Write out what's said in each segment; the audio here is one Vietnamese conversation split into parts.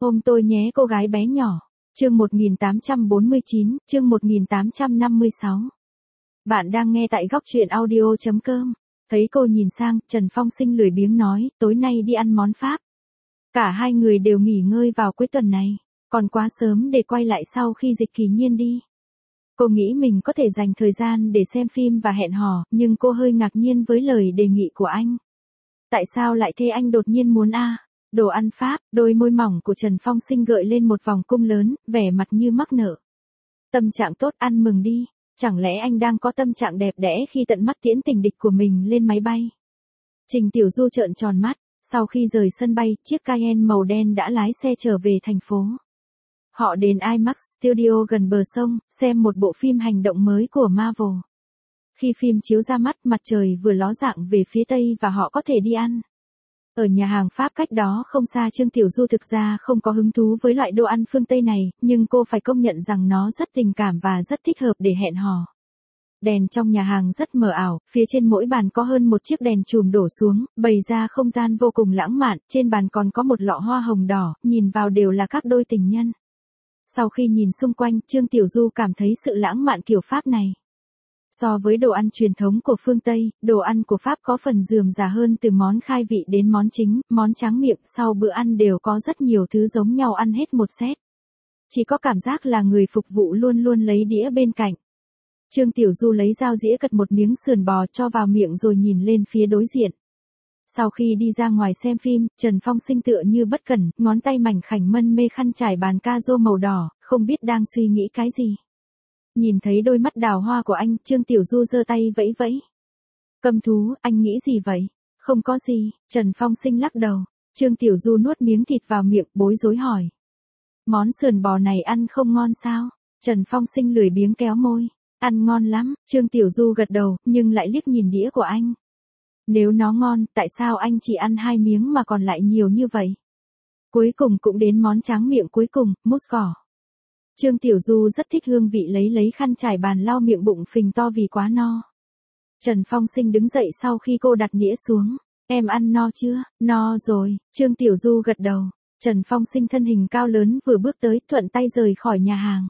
Ôm tôi nhé cô gái bé nhỏ. Chương 1849, chương 1856. Bạn đang nghe tại góc truyện audio.com. Thấy cô nhìn sang, Trần Phong Sinh lười biếng nói, tối nay đi ăn món Pháp. Cả hai người đều nghỉ ngơi vào cuối tuần này, còn quá sớm để quay lại sau khi Dịch Kỳ Nhiên đi. Cô nghĩ mình có thể dành thời gian để xem phim và hẹn hò, nhưng cô hơi ngạc nhiên với lời đề nghị của anh. Tại sao lại thế, anh đột nhiên muốn đồ ăn Pháp? Đôi môi mỏng của Trần Phong Sinh gợi lên một vòng cung lớn, vẻ mặt như mắc nợ. Tâm trạng tốt, ăn mừng đi. Chẳng lẽ anh đang có tâm trạng đẹp đẽ khi tận mắt tiễn tình địch của mình lên máy bay? Trình Tiểu Du trợn tròn mắt, sau khi rời sân bay, chiếc Cayenne màu đen đã lái xe trở về thành phố. Họ đến IMAX Studio gần bờ sông, xem một bộ phim hành động mới của Marvel. Khi phim chiếu ra mắt, mặt trời vừa ló dạng về phía tây và họ có thể đi ăn. Ở nhà hàng Pháp cách đó không xa. Trương Tiểu Du thực ra không có hứng thú với loại đồ ăn phương Tây này, nhưng cô phải công nhận rằng nó rất tình cảm và rất thích hợp để hẹn hò. Đèn trong nhà hàng rất mờ ảo, phía trên mỗi bàn có hơn một chiếc đèn chùm đổ xuống, bày ra không gian vô cùng lãng mạn, trên bàn còn có một lọ hoa hồng đỏ, nhìn vào đều là các đôi tình nhân. Sau khi nhìn xung quanh, Trương Tiểu Du cảm thấy sự lãng mạn kiểu Pháp này. So với đồ ăn truyền thống của phương Tây, đồ ăn của Pháp có phần rườm rà hơn, từ món khai vị đến món chính, món tráng miệng, sau bữa ăn đều có rất nhiều thứ giống nhau ăn hết một set. Chỉ có cảm giác là người phục vụ luôn luôn lấy đĩa bên cạnh. Trương Tiểu Du lấy dao dĩa cật một miếng sườn bò cho vào miệng rồi nhìn lên phía đối diện. Sau khi đi ra ngoài xem phim, Trần Phong Sinh tựa như bất cẩn, ngón tay mảnh khảnh mân mê khăn trải bàn ca rô màu đỏ, không biết đang suy nghĩ cái gì. Nhìn thấy đôi mắt đào hoa của anh, Trương Tiểu Du giơ tay vẫy vẫy. Cầm thú, anh nghĩ gì vậy? Không có gì, Trần Phong Sinh lắc đầu. Trương Tiểu Du nuốt miếng thịt vào miệng, bối rối hỏi. Món sườn bò này ăn không ngon sao? Trần Phong Sinh lười biếng kéo môi. Ăn ngon lắm, Trương Tiểu Du gật đầu, nhưng lại liếc nhìn đĩa của anh. Nếu nó ngon, tại sao anh chỉ ăn 2 miếng mà còn lại nhiều như vậy? Cuối cùng cũng đến món tráng miệng cuối cùng, mousse cỏ. Trương Tiểu Du rất thích hương vị, lấy khăn trải bàn lau miệng bụng phình to vì quá no. Trần Phong Sinh đứng dậy sau khi cô đặt đĩa xuống. Em ăn no chưa? No rồi, Trương Tiểu Du gật đầu. Trần Phong Sinh thân hình cao lớn vừa bước tới, thuận tay rời khỏi nhà hàng.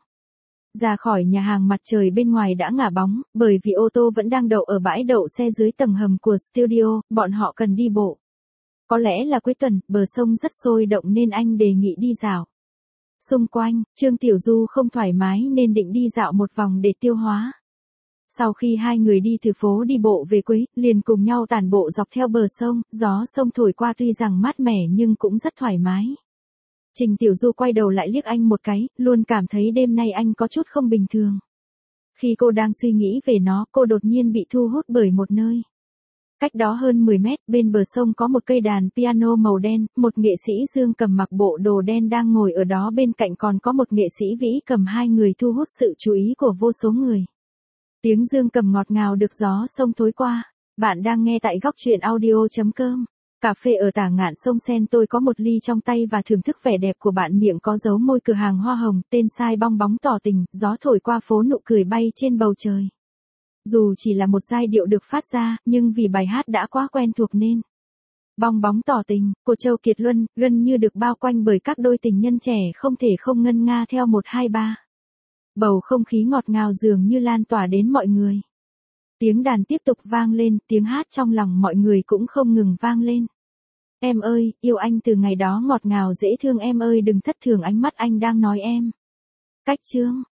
Ra khỏi nhà hàng, mặt trời bên ngoài đã ngả bóng, bởi vì ô tô vẫn đang đậu ở bãi đậu xe dưới tầng hầm của studio, bọn họ cần đi bộ. Có lẽ là cuối tuần, bờ sông rất sôi động nên anh đề nghị đi dạo. Xung quanh, Trương Tiểu Du không thoải mái nên định đi dạo một vòng để tiêu hóa. Sau khi hai người đi từ phố đi bộ về cuối, liền cùng nhau tản bộ dọc theo bờ sông, gió sông thổi qua tuy rằng mát mẻ nhưng cũng rất thoải mái. Trình Tiểu Du quay đầu lại liếc anh một cái, luôn cảm thấy đêm nay anh có chút không bình thường. Khi cô đang suy nghĩ về nó, cô đột nhiên bị thu hút bởi một nơi. Cách đó hơn 10 mét, bên bờ sông có một cây đàn piano màu đen, một nghệ sĩ dương cầm mặc bộ đồ đen đang ngồi ở đó, bên cạnh còn có một nghệ sĩ vĩ cầm, hai người thu hút sự chú ý của vô số người. Tiếng dương cầm ngọt ngào được gió sông thổi qua. Bạn đang nghe tại góc truyện audio.com. Cà phê ở tả ngạn sông Sen, tôi có một ly trong tay và thưởng thức vẻ đẹp của bạn. Miệng có dấu môi, cửa hàng hoa hồng, tên sai bong bóng tỏ tình, gió thổi qua phố, nụ cười bay trên bầu trời. Dù chỉ là một giai điệu được phát ra, nhưng vì bài hát đã quá quen thuộc nên bong bóng tỏ tình của Châu Kiệt Luân gần như được bao quanh bởi các đôi tình nhân trẻ không thể không ngân nga theo 1 2 3. Bầu không khí ngọt ngào dường như lan tỏa đến mọi người. Tiếng đàn tiếp tục vang lên, tiếng hát trong lòng mọi người cũng không ngừng vang lên. Em ơi, yêu anh từ ngày đó ngọt ngào dễ thương, em ơi đừng thất thường, ánh mắt anh đang nói em. Cách chương